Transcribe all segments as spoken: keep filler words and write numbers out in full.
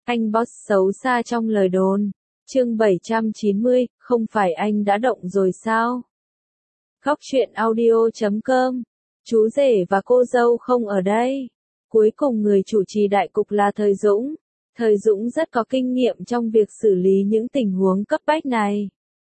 Anh boss xấu xa trong lời đồn. Chương bảy trăm chín mươi, không phải anh đã động rồi sao? Góc truyện audio chấm com. Chú rể và cô dâu không ở đây. Cuối cùng người chủ trì đại cục là Thời Dũng. Thời Dũng rất có kinh nghiệm trong việc xử lý những tình huống cấp bách này.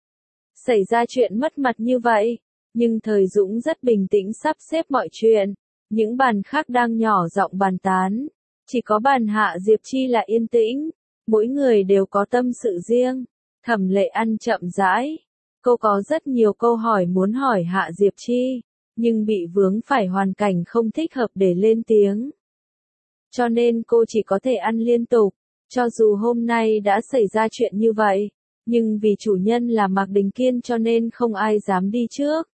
Xảy ra chuyện mất mặt như vậy, nhưng Thời Dũng rất bình tĩnh sắp xếp mọi chuyện. Những bàn khác đang nhỏ giọng bàn tán. Chỉ có bàn Hạ Diệp Chi là yên tĩnh. Mỗi người đều có tâm sự riêng. Thẩm Lệ ăn chậm rãi. Cô có rất nhiều câu hỏi muốn hỏi Hạ Diệp Chi, nhưng bị vướng phải hoàn cảnh không thích hợp để lên tiếng. Cho nên cô chỉ có thể ăn liên tục. Cho dù hôm nay đã xảy ra chuyện như vậy, nhưng vì chủ nhân là Mạc Đình Kiên cho nên không ai dám đi trước.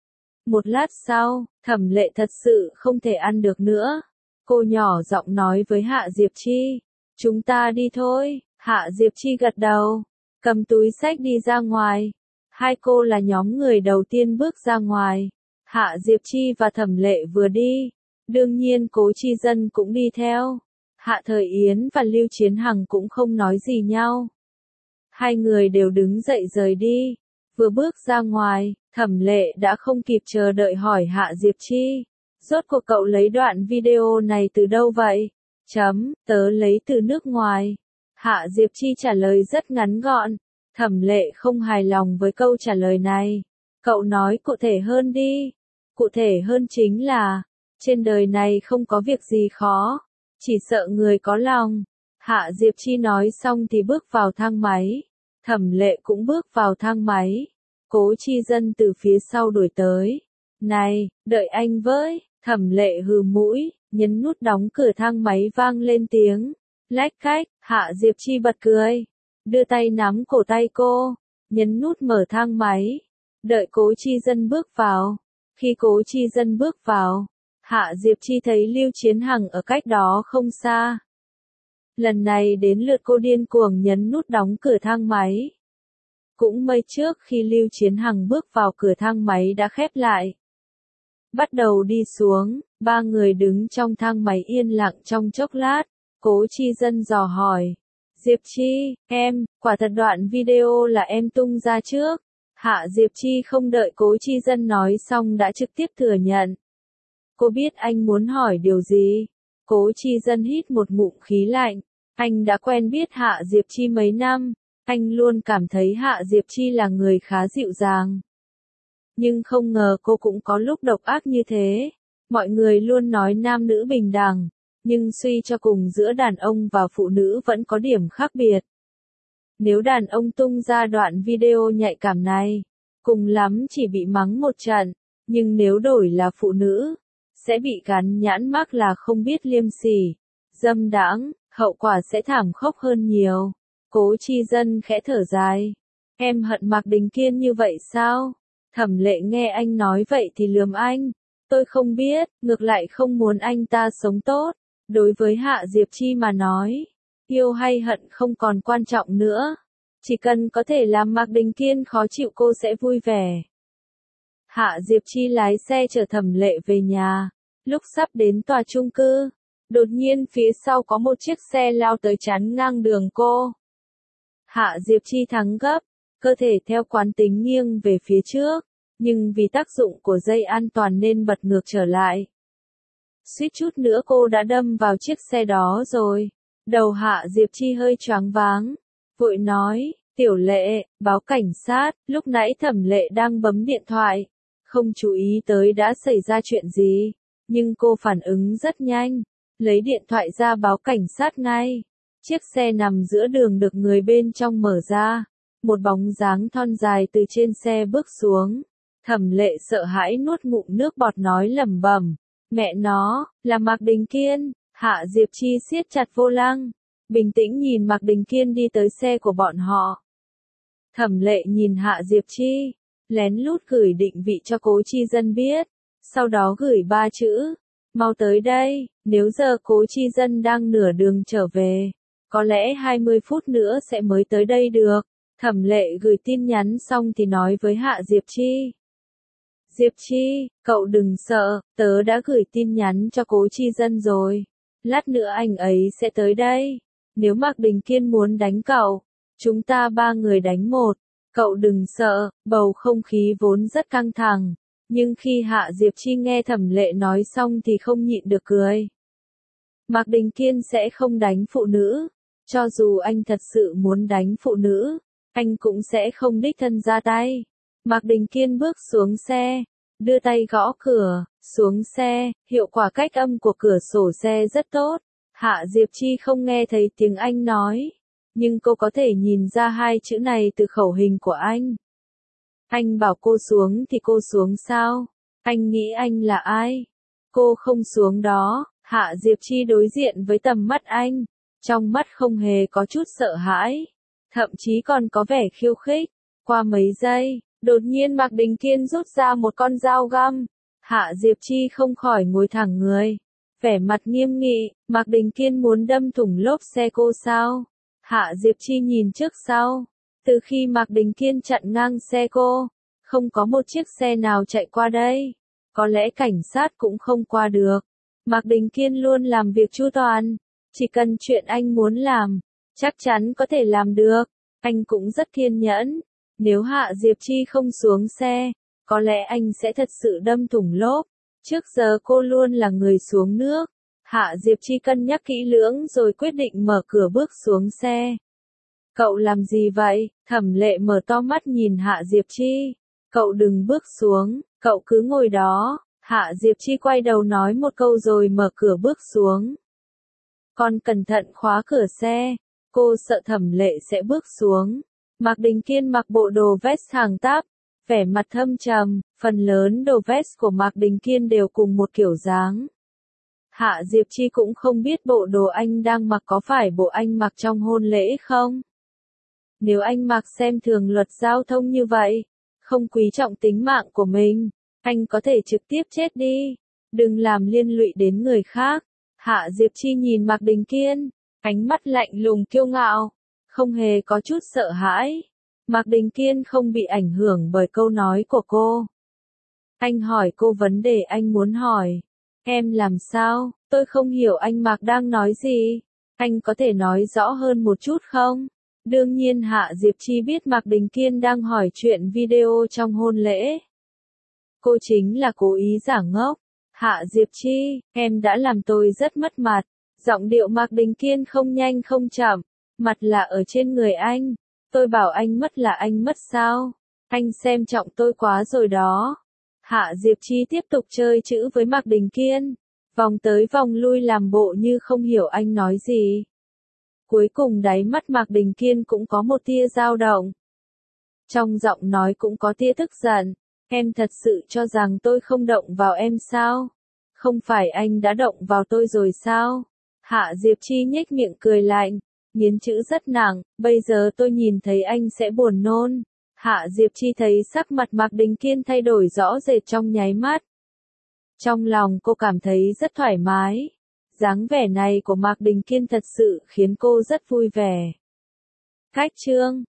Một lát sau, Thẩm Lệ thật sự không thể ăn được nữa. Cô nhỏ giọng nói với Hạ Diệp Chi, chúng ta đi thôi. Hạ Diệp Chi gật đầu, cầm túi xách đi ra ngoài. Hai cô là nhóm người đầu tiên bước ra ngoài. Hạ Diệp Chi và Thẩm Lệ vừa đi, đương nhiên Cố Chi Dân cũng đi theo. Hạ Thời Yến và Lưu Chiến Hằng cũng không nói gì nhau. Hai người đều đứng dậy rời đi. Vừa bước ra ngoài, Thẩm Lệ đã không kịp chờ đợi hỏi Hạ Diệp Chi, rốt cuộc cậu lấy đoạn video này từ đâu vậy? Chấm, tớ lấy từ nước ngoài. Hạ Diệp Chi trả lời rất ngắn gọn. Thẩm Lệ không hài lòng với câu trả lời này. Cậu nói cụ thể hơn đi. Cụ thể hơn chính là, trên đời này không có việc gì khó, chỉ sợ người có lòng. Hạ Diệp Chi nói xong thì bước vào thang máy. Thẩm Lệ cũng bước vào thang máy. Cố Chi Dân từ phía sau đuổi tới. Này, đợi anh với. Thẩm Lệ hừ mũi, nhấn nút đóng cửa thang máy vang lên tiếng lách cách. Hạ Diệp Chi bật cười, đưa tay nắm cổ tay cô, nhấn nút mở thang máy. Đợi Cố Chi Dân bước vào. Khi Cố Chi Dân bước vào, Hạ Diệp Chi thấy Lưu Chiến Hằng ở cách đó không xa. Lần này đến lượt cô điên cuồng nhấn nút đóng cửa thang máy. Cũng may trước khi Lưu Chiến Hằng bước vào cửa thang máy đã khép lại. Bắt đầu đi xuống, ba người đứng trong thang máy yên lặng trong chốc lát. Cố Chi Dân dò hỏi, Diệp Chi, em, quả thật đoạn video là em tung ra trước. Hạ Diệp Chi không đợi Cố Chi Dân nói xong đã trực tiếp thừa nhận. Cô biết anh muốn hỏi điều gì. Cố Chi Dân hít một ngụm khí lạnh. Anh đã quen biết Hạ Diệp Chi mấy năm. Anh luôn cảm thấy Hạ Diệp Chi là người khá dịu dàng. Nhưng không ngờ cô cũng có lúc độc ác như thế. Mọi người luôn nói nam nữ bình đẳng, nhưng suy cho cùng giữa đàn ông và phụ nữ vẫn có điểm khác biệt. Nếu đàn ông tung ra đoạn video nhạy cảm này, cùng lắm chỉ bị mắng một trận, nhưng nếu đổi là phụ nữ, sẽ bị gắn nhãn mác là không biết liêm sỉ, dâm đãng, hậu quả sẽ thảm khốc hơn nhiều. Cố Chi Dân khẽ thở dài. Em hận Mạc Đình Kiên như vậy sao? Thẩm Lệ nghe anh nói vậy thì lườm anh. Tôi không biết, ngược lại không muốn anh ta sống tốt. Đối với Hạ Diệp Chi mà nói, yêu hay hận không còn quan trọng nữa. Chỉ cần có thể làm Mạc Đình Kiên khó chịu cô sẽ vui vẻ. Hạ Diệp Chi lái xe chở Thẩm Lệ về nhà. Lúc sắp đến tòa chung cư, đột nhiên phía sau có một chiếc xe lao tới chắn ngang đường cô. Hạ Diệp Chi thắng gấp, cơ thể theo quán tính nghiêng về phía trước, nhưng vì tác dụng của dây an toàn nên bật ngược trở lại. Suýt chút nữa cô đã đâm vào chiếc xe đó rồi. Đầu Hạ Diệp Chi hơi choáng váng, vội nói, Tiểu Lệ, báo cảnh sát. Lúc nãy Thẩm Lệ đang bấm điện thoại, không chú ý tới đã xảy ra chuyện gì, nhưng cô phản ứng rất nhanh, lấy điện thoại ra báo cảnh sát ngay. Chiếc xe nằm giữa đường được người bên trong mở ra, một bóng dáng thon dài từ trên xe bước xuống. Thẩm Lệ sợ hãi nuốt ngụm nước bọt nói lẩm bẩm, mẹ nó, là Mạc Đình Kiên. Hạ Diệp Chi siết chặt vô lăng, bình tĩnh nhìn Mạc Đình Kiên đi tới xe của bọn họ. Thẩm Lệ nhìn Hạ Diệp Chi, lén lút gửi định vị cho Cố Chi Dân biết, sau đó gửi ba chữ, mau tới đây. Nếu giờ Cố Chi Dân đang nửa đường trở về, có lẽ hai mươi phút nữa sẽ mới tới đây được. Thẩm Lệ gửi tin nhắn xong thì nói với Hạ Diệp Chi. Diệp Chi, cậu đừng sợ, tớ đã gửi tin nhắn cho Cố Chi Dân rồi. Lát nữa anh ấy sẽ tới đây. Nếu Mạc Đình Kiên muốn đánh cậu, chúng ta ba người đánh một. Cậu đừng sợ, bầu không khí vốn rất căng thẳng. Nhưng khi Hạ Diệp Chi nghe Thẩm Lệ nói xong thì không nhịn được cười. Mạc Đình Kiên sẽ không đánh phụ nữ. Cho dù anh thật sự muốn đánh phụ nữ, anh cũng sẽ không đích thân ra tay. Mạc Đình Kiên bước xuống xe, đưa tay gõ cửa, xuống xe, hiệu quả cách âm của cửa sổ xe rất tốt. Hạ Diệp Chi không nghe thấy tiếng anh nói, nhưng cô có thể nhìn ra hai chữ này từ khẩu hình của anh. Anh bảo cô xuống thì cô xuống sao? Anh nghĩ anh là ai? Cô không xuống đó. Hạ Diệp Chi đối diện với tầm mắt anh, trong mắt không hề có chút sợ hãi, thậm chí còn có vẻ khiêu khích. Qua mấy giây, đột nhiên Mạc Đình Kiên rút ra một con dao găm. Hạ Diệp Chi không khỏi ngồi thẳng người, vẻ mặt nghiêm nghị. Mạc Đình Kiên muốn đâm thủng lốp xe cô sao? Hạ Diệp Chi nhìn trước sau. Từ khi Mạc Đình Kiên chặn ngang xe cô, không có một chiếc xe nào chạy qua đây. Có lẽ cảnh sát cũng không qua được. Mạc Đình Kiên luôn làm việc chu toàn. Chỉ cần chuyện anh muốn làm, chắc chắn có thể làm được. Anh cũng rất kiên nhẫn. Nếu Hạ Diệp Chi không xuống xe, có lẽ anh sẽ thật sự đâm thủng lốp. Trước giờ cô luôn là người xuống nước. Hạ Diệp Chi cân nhắc kỹ lưỡng rồi quyết định mở cửa bước xuống xe. Cậu làm gì vậy? Thẩm Lệ mở to mắt nhìn Hạ Diệp Chi. Cậu đừng bước xuống, cậu cứ ngồi đó. Hạ Diệp Chi quay đầu nói một câu rồi mở cửa bước xuống. Con cẩn thận khóa cửa xe. Cô sợ Thẩm Lệ sẽ bước xuống. Mạc Đình Kiên mặc bộ đồ vest hàng táp, vẻ mặt thâm trầm, phần lớn đồ vest của Mạc Đình Kiên đều cùng một kiểu dáng. Hạ Diệp Chi cũng không biết bộ đồ anh đang mặc có phải bộ anh mặc trong hôn lễ không? Nếu anh mặc xem thường luật giao thông như vậy, không quý trọng tính mạng của mình, anh có thể trực tiếp chết đi, đừng làm liên lụy đến người khác. Hạ Diệp Chi nhìn Mạc Đình Kiên, ánh mắt lạnh lùng kiêu ngạo, không hề có chút sợ hãi. Mạc Đình Kiên không bị ảnh hưởng bởi câu nói của cô. Anh hỏi cô vấn đề anh muốn hỏi. Em làm sao? Tôi không hiểu anh Mạc đang nói gì. Anh có thể nói rõ hơn một chút không? Đương nhiên Hạ Diệp Chi biết Mạc Đình Kiên đang hỏi chuyện video trong hôn lễ. Cô chính là cố ý giả ngốc. Hạ Diệp Chi, em đã làm tôi rất mất mặt. Giọng điệu Mạc Đình Kiên không nhanh không chậm, mặt là ở trên người anh. Tôi bảo anh mất là anh mất sao? Anh xem trọng tôi quá rồi đó. Hạ Diệp Chi tiếp tục chơi chữ với Mạc Đình Kiên, vòng tới vòng lui làm bộ như không hiểu anh nói gì. Cuối cùng đáy mắt Mạc Đình Kiên cũng có một tia dao động. Trong giọng nói cũng có tia tức giận. Em thật sự cho rằng tôi không động vào em sao? Không phải anh đã động vào tôi rồi sao? Hạ Diệp Chi nhếch miệng cười lạnh, nghiến chữ rất nặng, bây giờ tôi nhìn thấy anh sẽ buồn nôn. Hạ Diệp Chi thấy sắc mặt Mạc Đình Kiên thay đổi rõ rệt trong nháy mắt. Trong lòng cô cảm thấy rất thoải mái. Dáng vẻ này của Mạc Đình Kiên thật sự khiến cô rất vui vẻ. Cách chương